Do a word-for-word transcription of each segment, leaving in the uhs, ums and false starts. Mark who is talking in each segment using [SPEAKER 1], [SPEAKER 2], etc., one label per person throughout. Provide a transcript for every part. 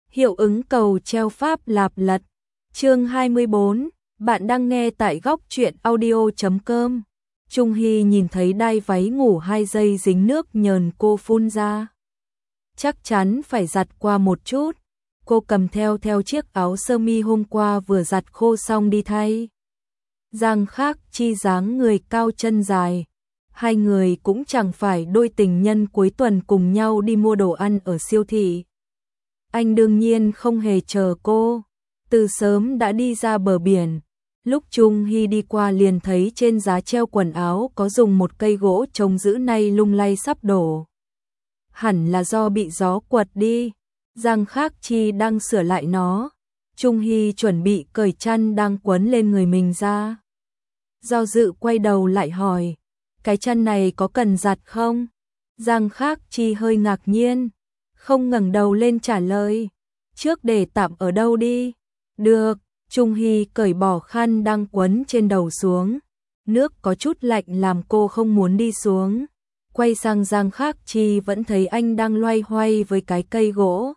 [SPEAKER 1] Hiệu ứng cầu treo pháp lạp lật. Chương hai mươi bốn, bạn đang nghe tại góc truyện audio chấm com. Trung Hy nhìn thấy đai váy ngủ hai giây dính nước nhờn cô phun ra. Chắc chắn phải giặt qua một chút. Cô cầm theo theo chiếc áo sơ mi hôm qua vừa giặt khô xong đi thay. Giang Khác Chi dáng người cao chân dài. Hai người cũng chẳng phải đôi tình nhân cuối tuần cùng nhau đi mua đồ ăn ở siêu thị. Anh đương nhiên không hề chờ cô, từ sớm đã đi ra bờ biển. Lúc Trung Hy đi qua liền thấy trên giá treo quần áo có dùng một cây gỗ trông giữ nay lung lay sắp đổ. Hẳn là do bị gió quật đi. Giang Khác Chi đang sửa lại nó. Trung Hy chuẩn bị cởi chăn đang quấn lên người mình ra. Do dự quay đầu lại hỏi, cái chăn này có cần giặt không? Giang Khác Chi hơi ngạc nhiên, không ngẩng đầu lên trả lời, trước để tạm ở đâu đi. Được. Trung Hy cởi bỏ khăn đang quấn trên đầu xuống. Nước có chút lạnh làm cô không muốn đi xuống. Quay sang Giang Khác Chi vẫn thấy anh đang loay hoay với cái cây gỗ.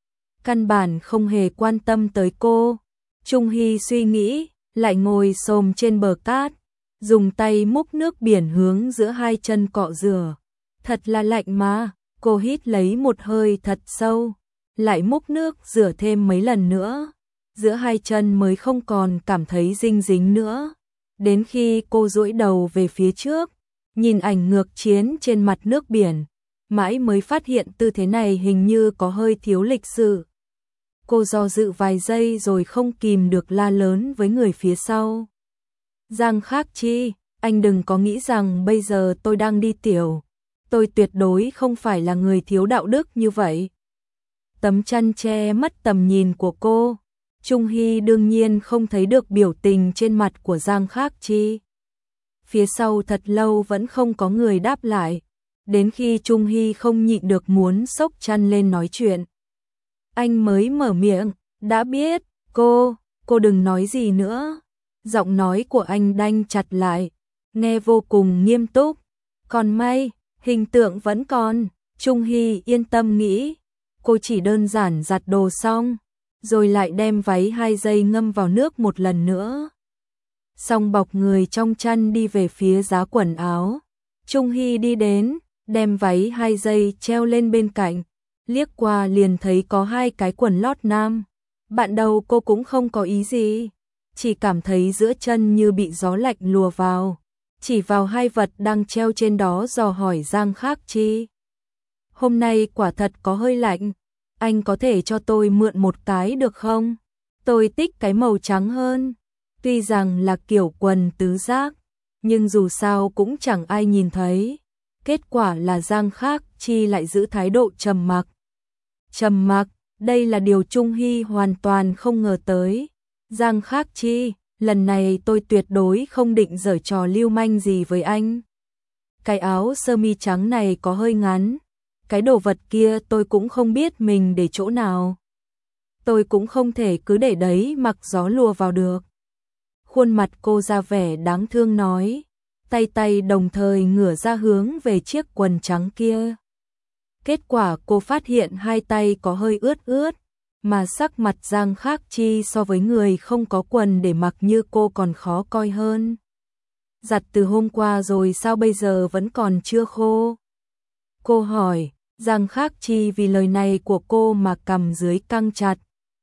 [SPEAKER 1] Căn bản không hề quan tâm tới cô. Trung Hy suy nghĩ, lại ngồi xổm trên bờ cát, dùng tay múc nước biển hướng giữa hai chân cọ rửa. Thật là lạnh mà. Cô hít lấy một hơi thật sâu, lại múc nước rửa thêm mấy lần nữa. Giữa hai chân mới không còn cảm thấy dinh dính nữa. Đến khi cô duỗi đầu về phía trước, nhìn ảnh ngược chiến trên mặt nước biển, mãi mới phát hiện tư thế này hình như có hơi thiếu lịch sự. Cô do dự vài giây rồi không kìm được la lớn với người phía sau. Giang Khác Chi, anh đừng có nghĩ rằng bây giờ tôi đang đi tiểu. Tôi tuyệt đối không phải là người thiếu đạo đức như vậy. Tấm chăn che mất tầm nhìn của cô. Trung Hy đương nhiên không thấy được biểu tình trên mặt của Giang Khác Chi. Phía sau thật lâu vẫn không có người đáp lại. Đến khi Trung Hy không nhịn được muốn xốc chăn lên nói chuyện, anh mới mở miệng, đã biết, cô, cô đừng nói gì nữa. Giọng nói của anh đanh chặt lại, nghe vô cùng nghiêm túc. Còn may, hình tượng vẫn còn. Trung Hy yên tâm nghĩ, cô chỉ đơn giản giặt đồ xong, rồi lại đem váy hai giây ngâm vào nước một lần nữa. Xong bọc người trong chăn đi về phía giá quần áo. Trung Hy đi đến, đem váy hai giây treo lên bên cạnh, liếc qua liền thấy có hai cái quần lót nam. Bạn đầu cô cũng không có ý gì, chỉ cảm thấy giữa chân như bị gió lạnh lùa vào. Chỉ vào hai vật đang treo trên đó dò hỏi Giang Khác Chi. Hôm nay quả thật có hơi lạnh, anh có thể cho tôi mượn một cái được không? Tôi thích cái màu trắng hơn. Tuy rằng là kiểu quần tứ giác, nhưng dù sao cũng chẳng ai nhìn thấy. Kết quả là Giang Khác Chi lại giữ thái độ trầm mặc. Trầm mặc, đây là điều Trung Hy hoàn toàn không ngờ tới. Giang Khác Chi, lần này tôi tuyệt đối không định giở trò lưu manh gì với anh. Cái áo sơ mi trắng này có hơi ngắn. Cái đồ vật kia tôi cũng không biết mình để chỗ nào. Tôi cũng không thể cứ để đấy mặc gió lùa vào được. Khuôn mặt cô ra vẻ đáng thương nói, tay tay đồng thời ngửa ra hướng về chiếc quần trắng kia. Kết quả cô phát hiện hai tay có hơi ướt ướt, mà sắc mặt Giang Khác Chi so với người không có quần để mặc như cô còn khó coi hơn. Giặt từ hôm qua rồi sao bây giờ vẫn còn chưa khô? Cô hỏi. Giang Khác Chi vì lời này của cô mà cằm dưới căng chặt.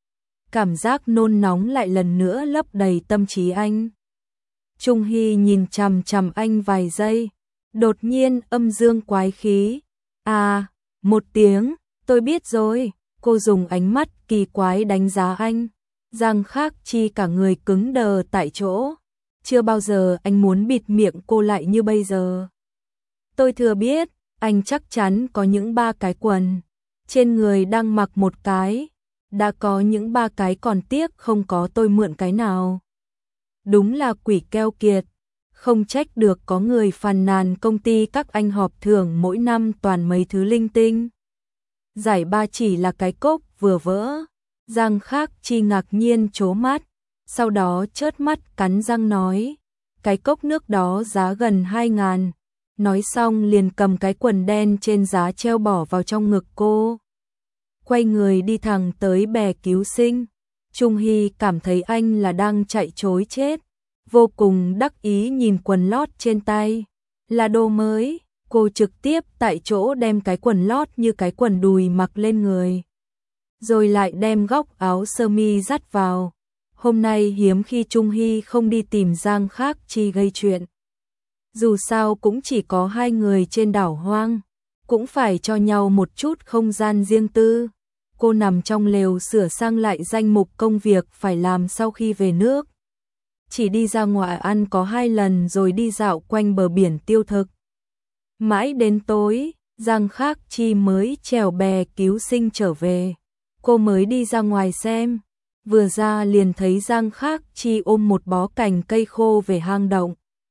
[SPEAKER 1] Cảm giác nôn nóng lại lần nữa lấp đầy tâm trí anh. Trung Hy nhìn chằm chằm anh vài giây, đột nhiên âm dương quái khí. À, một tiếng, tôi biết rồi. Cô dùng ánh mắt kỳ quái đánh giá anh. Giang Khác Chi cả người cứng đờ tại chỗ. Chưa bao giờ anh muốn bịt miệng cô lại như bây giờ. Tôi thừa biết, anh chắc chắn có những ba cái quần. Trên người đang mặc một cái. Đã có những ba cái còn tiếc không có tôi mượn cái nào. Đúng là quỷ keo kiệt. Không trách được có người phàn nàn công ty các anh họp thưởng mỗi năm toàn mấy thứ linh tinh. Giải ba chỉ là cái cốc vừa vỡ. Giang Khác Chi ngạc nhiên trố mắt, sau đó chớp mắt cắn răng nói, cái cốc nước đó giá gần hai ngàn. Nói xong liền cầm cái quần đen trên giá treo bỏ vào trong ngực cô. quay người đi thẳng tới bè cứu sinh. Trung Hy cảm thấy anh là đang chạy trối chết, vô cùng đắc ý nhìn quần lót trên tay. Là đồ mới, cô trực tiếp tại chỗ đem cái quần lót như cái quần đùi mặc lên người. Rồi lại đem góc áo sơ mi dắt vào. Hôm nay hiếm khi Trung Hy không đi tìm Giang Khác Chi gây chuyện. Dù sao cũng chỉ có hai người trên đảo hoang, cũng phải cho nhau một chút không gian riêng tư. Cô nằm trong lều sửa sang lại danh mục công việc phải làm sau khi về nước. Chỉ đi ra ngoài ăn có hai lần rồi đi dạo quanh bờ biển tiêu thực. Mãi đến tối, Giang Khác Chi mới chèo bè cứu sinh trở về. Cô mới đi ra ngoài xem, vừa ra liền thấy Giang Khác Chi ôm một bó cành cây khô về hang động.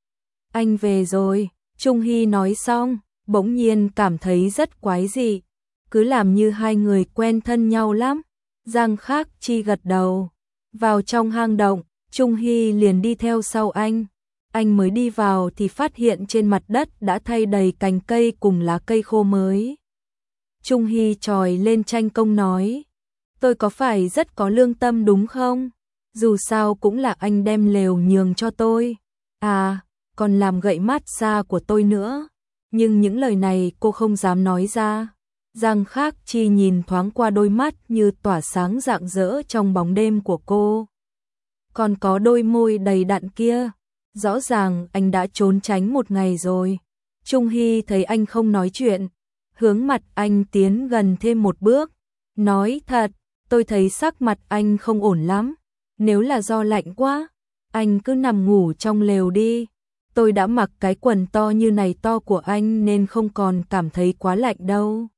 [SPEAKER 1] Anh về rồi, Trung Hy nói xong, bỗng nhiên cảm thấy rất quái dị, cứ làm như hai người quen thân nhau lắm. Giang Khác Chi gật đầu, vào trong hang động, Trung Hy liền đi theo sau anh. Anh mới đi vào thì phát hiện trên mặt đất đã thay đầy cành cây cùng lá cây khô mới. Trung Hy chòi lên tranh công nói, tôi có phải rất có lương tâm đúng không? Dù sao cũng là anh đem lều nhường cho tôi. À, còn làm gậy mát xa của tôi nữa. Nhưng những lời này cô không dám nói ra. Giang Khác Chi nhìn thoáng qua đôi mắt như tỏa sáng rạng rỡ trong bóng đêm của cô. Còn có đôi môi đầy đặn kia. Rõ ràng anh đã trốn tránh một ngày rồi. Trung Hy thấy anh không nói chuyện, hướng mặt anh tiến gần thêm một bước. Nói thật, tôi thấy sắc mặt anh không ổn lắm. Nếu là do lạnh quá, anh cứ nằm ngủ trong lều đi. Tôi đã mặc cái quần to như này to của anh nên không còn cảm thấy quá lạnh đâu.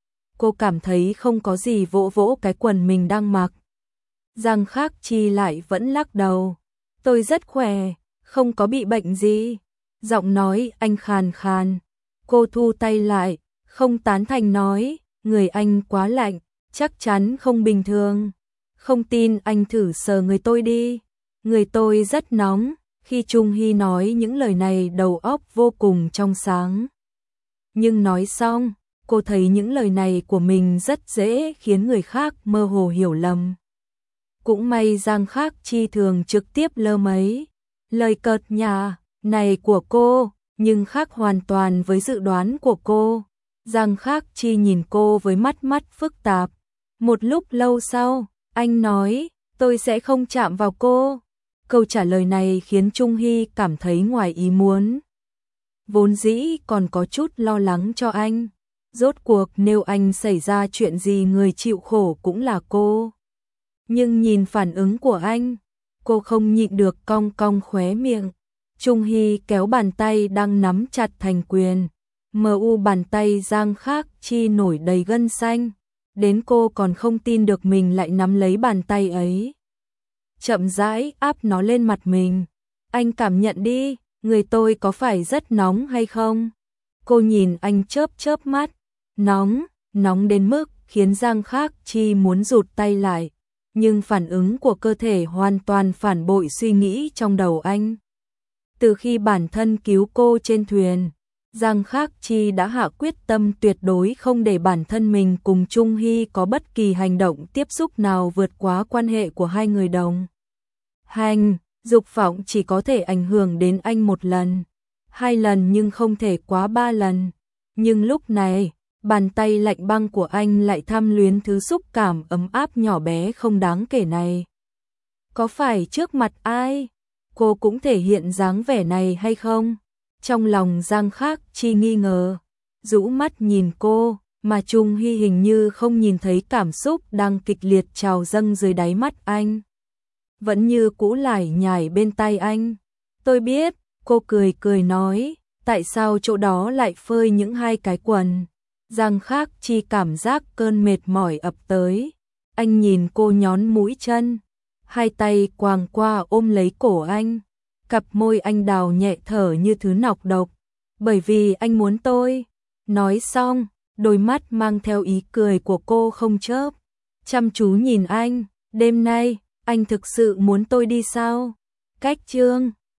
[SPEAKER 1] Cô cảm thấy không có gì, vỗ vỗ cái quần mình đang mặc. Giang Khác Chi lại vẫn lắc đầu. Tôi rất khỏe, không có bị bệnh gì. Giọng nói anh khàn khàn. Cô thu tay lại, không tán thành nói, người anh quá lạnh, chắc chắn không bình thường. Không tin anh thử sờ người tôi đi. Người tôi rất nóng. Khi Trung Hy nói những lời này đầu óc vô cùng trong sáng. Nhưng nói xong, cô thấy những lời này của mình rất dễ khiến người khác mơ hồ hiểu lầm. Cũng may Giang Khác Chi thường trực tiếp lơ mấy lời cợt nhả này của cô, nhưng khác hoàn toàn với dự đoán của cô. Giang Khác Chi nhìn cô với mắt mắt phức tạp. Một lúc lâu sau, anh nói, tôi sẽ không chạm vào cô. Câu trả lời này khiến Trung Hy cảm thấy ngoài ý muốn. Vốn dĩ còn có chút lo lắng cho anh. Rốt cuộc nếu anh xảy ra chuyện gì người chịu khổ cũng là cô. Nhưng nhìn phản ứng của anh, cô không nhịn được cong cong khóe miệng. Trung Hy kéo bàn tay đang nắm chặt thành quyền. Mờ u bàn tay Giang Khác Chi nổi đầy gân xanh. Đến cô còn không tin được mình lại nắm lấy bàn tay ấy. Chậm rãi áp nó lên mặt mình. Anh cảm nhận đi, người tôi có phải rất nóng hay không? Cô nhìn anh chớp chớp mắt. Nóng, nóng đến mức khiến Giang Khác Chi muốn rụt tay lại. Nhưng phản ứng của cơ thể hoàn toàn phản bội suy nghĩ trong đầu anh. Từ khi bản thân cứu cô trên thuyền, Giang Khác Chi đã hạ quyết tâm tuyệt đối không để bản thân mình cùng Trung Hy có bất kỳ hành động tiếp xúc nào vượt quá quan hệ của hai người đồng hành. Dục vọng chỉ có thể ảnh hưởng đến anh một lần, hai lần nhưng không thể quá ba lần. Nhưng lúc này, bàn tay lạnh băng của anh lại tham luyến thứ xúc cảm ấm áp nhỏ bé không đáng kể này. Có phải trước mặt ai, cô cũng thể hiện dáng vẻ này hay không? Trong lòng Giang Khác Chi nghi ngờ, rũ mắt nhìn cô, mà Trung Hy hình như không nhìn thấy cảm xúc đang kịch liệt trào dâng dưới đáy mắt anh. Vẫn như cũ lải nhải bên tai anh. Tôi biết, cô cười cười nói, tại sao chỗ đó lại phơi những hai cái quần? Giang Khác Chi cảm giác cơn mệt mỏi ập tới. Anh nhìn cô nhón mũi chân, hai tay quàng qua ôm lấy cổ anh. Cặp môi anh đào nhẹ thở như thứ nọc độc. Bởi vì anh muốn tôi. Nói xong, đôi mắt mang theo ý cười của cô không chớp. Chăm chú nhìn anh, đêm nay, anh thực sự muốn tôi đi sao? Cách chương